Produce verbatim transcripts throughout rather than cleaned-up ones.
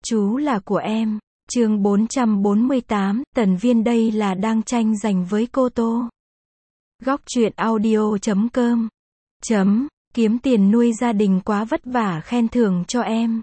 Chú là của em. Chương bốn trăm bốn mươi tám, Tần Viên đây là đang tranh giành với cô Tô. Góc truyện audio chấm com. Chấm, kiếm tiền nuôi gia đình quá vất vả khen thưởng cho em.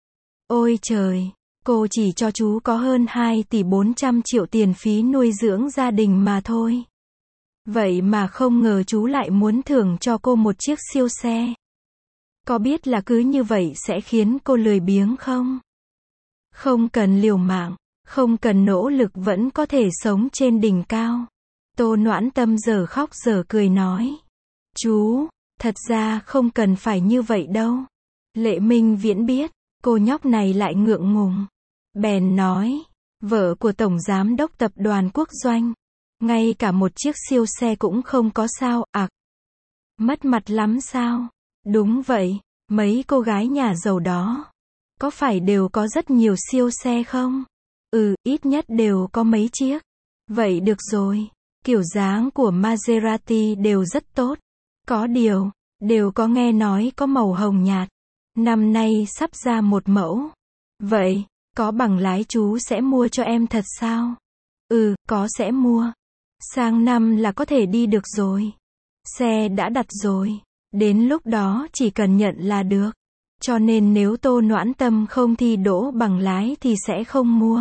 Ôi trời, cô chỉ cho chú có hơn hai tỷ bốn trăm triệu tiền phí nuôi dưỡng gia đình mà thôi. Vậy mà không ngờ chú lại muốn thưởng cho cô một chiếc siêu xe. Có biết là cứ như vậy sẽ khiến cô lười biếng không? Không cần liều mạng, không cần nỗ lực vẫn có thể sống trên đỉnh cao. Tô Noãn Tâm giờ khóc giờ cười nói. Chú, thật ra không cần phải như vậy đâu. Lệ Minh Viễn biết, cô nhóc này lại ngượng ngùng. Bèn nói, vợ của Tổng Giám đốc Tập đoàn Quốc Doanh. Ngay cả một chiếc siêu xe cũng không có sao, ạc. Mất mặt lắm sao? Đúng vậy, mấy cô gái nhà giàu đó. Có phải đều có rất nhiều siêu xe không? Ừ, ít nhất đều có mấy chiếc. Vậy được rồi. Kiểu dáng của Maserati đều rất tốt. Có điều, đều có nghe nói có màu hồng nhạt. Năm nay sắp ra một mẫu. Vậy, có bằng lái chú sẽ mua cho em thật sao? Ừ, có sẽ mua. Sang năm là có thể đi được rồi. Xe đã đặt rồi. Đến lúc đó chỉ cần nhận là được. Cho nên nếu Tô Noãn Tâm không thi đỗ bằng lái thì sẽ không mua.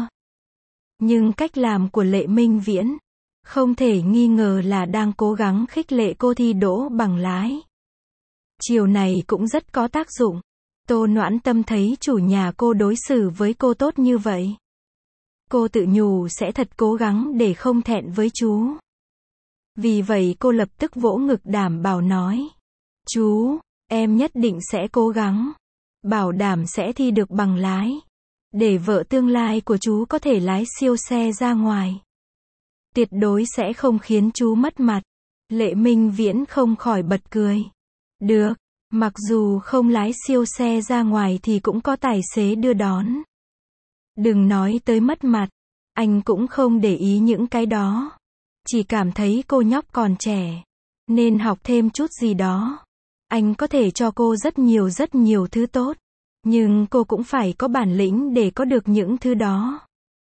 Nhưng cách làm của Lệ Minh Viễn, không thể nghi ngờ là đang cố gắng khích lệ cô thi đỗ bằng lái. Chiều này cũng rất có tác dụng. Tô Noãn Tâm thấy chủ nhà cô đối xử với cô tốt như vậy. Cô tự nhủ sẽ thật cố gắng để không thẹn với chú. Vì vậy cô lập tức vỗ ngực đảm bảo nói. Chú, em nhất định sẽ cố gắng. Bảo đảm sẽ thi được bằng lái. Để vợ tương lai của chú có thể lái siêu xe ra ngoài. Tuyệt đối sẽ không khiến chú mất mặt. Lệ Minh Viễn không khỏi bật cười. Được, mặc dù không lái siêu xe ra ngoài thì cũng có tài xế đưa đón. Đừng nói tới mất mặt. Anh cũng không để ý những cái đó. Chỉ cảm thấy cô nhóc còn trẻ. Nên học thêm chút gì đó. Anh có thể cho cô rất nhiều rất nhiều thứ tốt. Nhưng cô cũng phải có bản lĩnh để có được những thứ đó.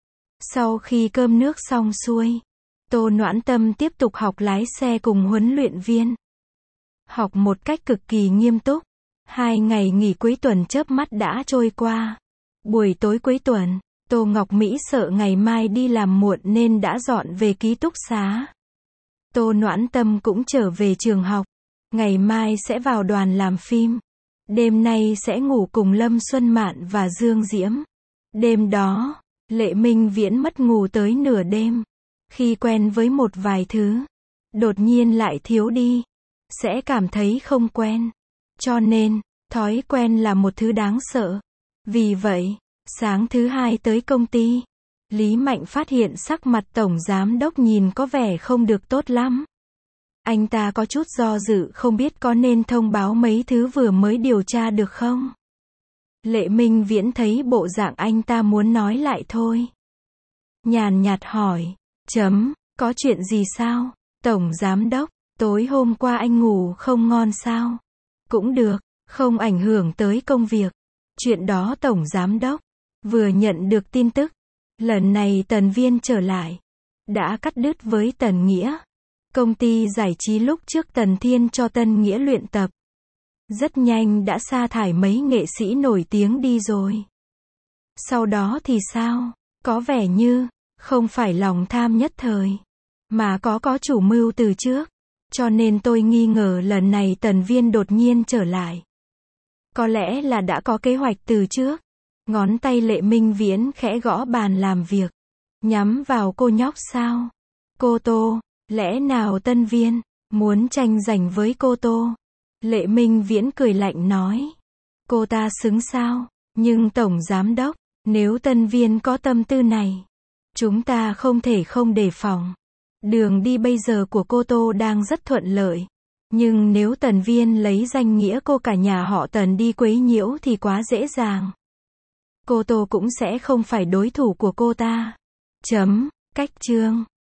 Sau khi cơm nước xong xuôi, Tô Noãn Tâm tiếp tục học lái xe cùng huấn luyện viên. Học một cách cực kỳ nghiêm túc. Hai ngày nghỉ cuối tuần chớp mắt đã trôi qua. Buổi tối cuối tuần, Tô Ngọc Mỹ sợ ngày mai đi làm muộn nên đã dọn về ký túc xá. Tô Noãn Tâm cũng trở về trường học. Ngày mai sẽ vào đoàn làm phim. Đêm nay sẽ ngủ cùng Lâm Xuân Mạn và Dương Diễm. Đêm đó, Lệ Minh Viễn mất ngủ tới nửa đêm. Khi quen với một vài thứ, đột nhiên lại thiếu đi. Sẽ cảm thấy không quen. Cho nên, thói quen là một thứ đáng sợ. Vì vậy, sáng thứ hai tới công ty, Lý Mạnh phát hiện sắc mặt Tổng Giám đốc nhìn có vẻ không được tốt lắm. Anh ta có chút do dự không biết có nên thông báo mấy thứ vừa mới điều tra được không. Lệ Minh Viễn thấy bộ dạng anh ta muốn nói lại thôi. Nhàn nhạt hỏi, chấm, có chuyện gì sao? Tổng Giám đốc, tối hôm qua anh ngủ không ngon sao? Cũng được, không ảnh hưởng tới công việc. Chuyện đó Tổng Giám đốc, vừa nhận được tin tức. Lần này Tần Viên trở lại. Đã cắt đứt với Tần Nghĩa. Công ty giải trí lúc trước Tần Thiên cho Tân Nghĩa luyện tập. Rất nhanh đã sa thải mấy nghệ sĩ nổi tiếng đi rồi. Sau đó thì sao? Có vẻ như, không phải lòng tham nhất thời. Mà có có chủ mưu từ trước. Cho nên tôi nghi ngờ lần này Tần Viên đột nhiên trở lại. Có lẽ là đã có kế hoạch từ trước. Ngón tay Lệ Minh Viễn khẽ gõ bàn làm việc. Nhắm vào cô nhóc sao? Cô Tô, lẽ nào Tân Viên muốn tranh giành với cô Tô? Lệ Minh Viễn cười lạnh nói. Cô ta xứng sao? Nhưng Tổng Giám đốc, nếu Tân Viên có tâm tư này, chúng ta không thể không đề phòng. Đường đi bây giờ của cô Tô đang rất thuận lợi. Nhưng nếu Tần Viên lấy danh nghĩa cô cả nhà họ Tần đi quấy nhiễu thì quá dễ dàng. Cô Tô cũng sẽ không phải đối thủ của cô ta. Chấm, cách chương.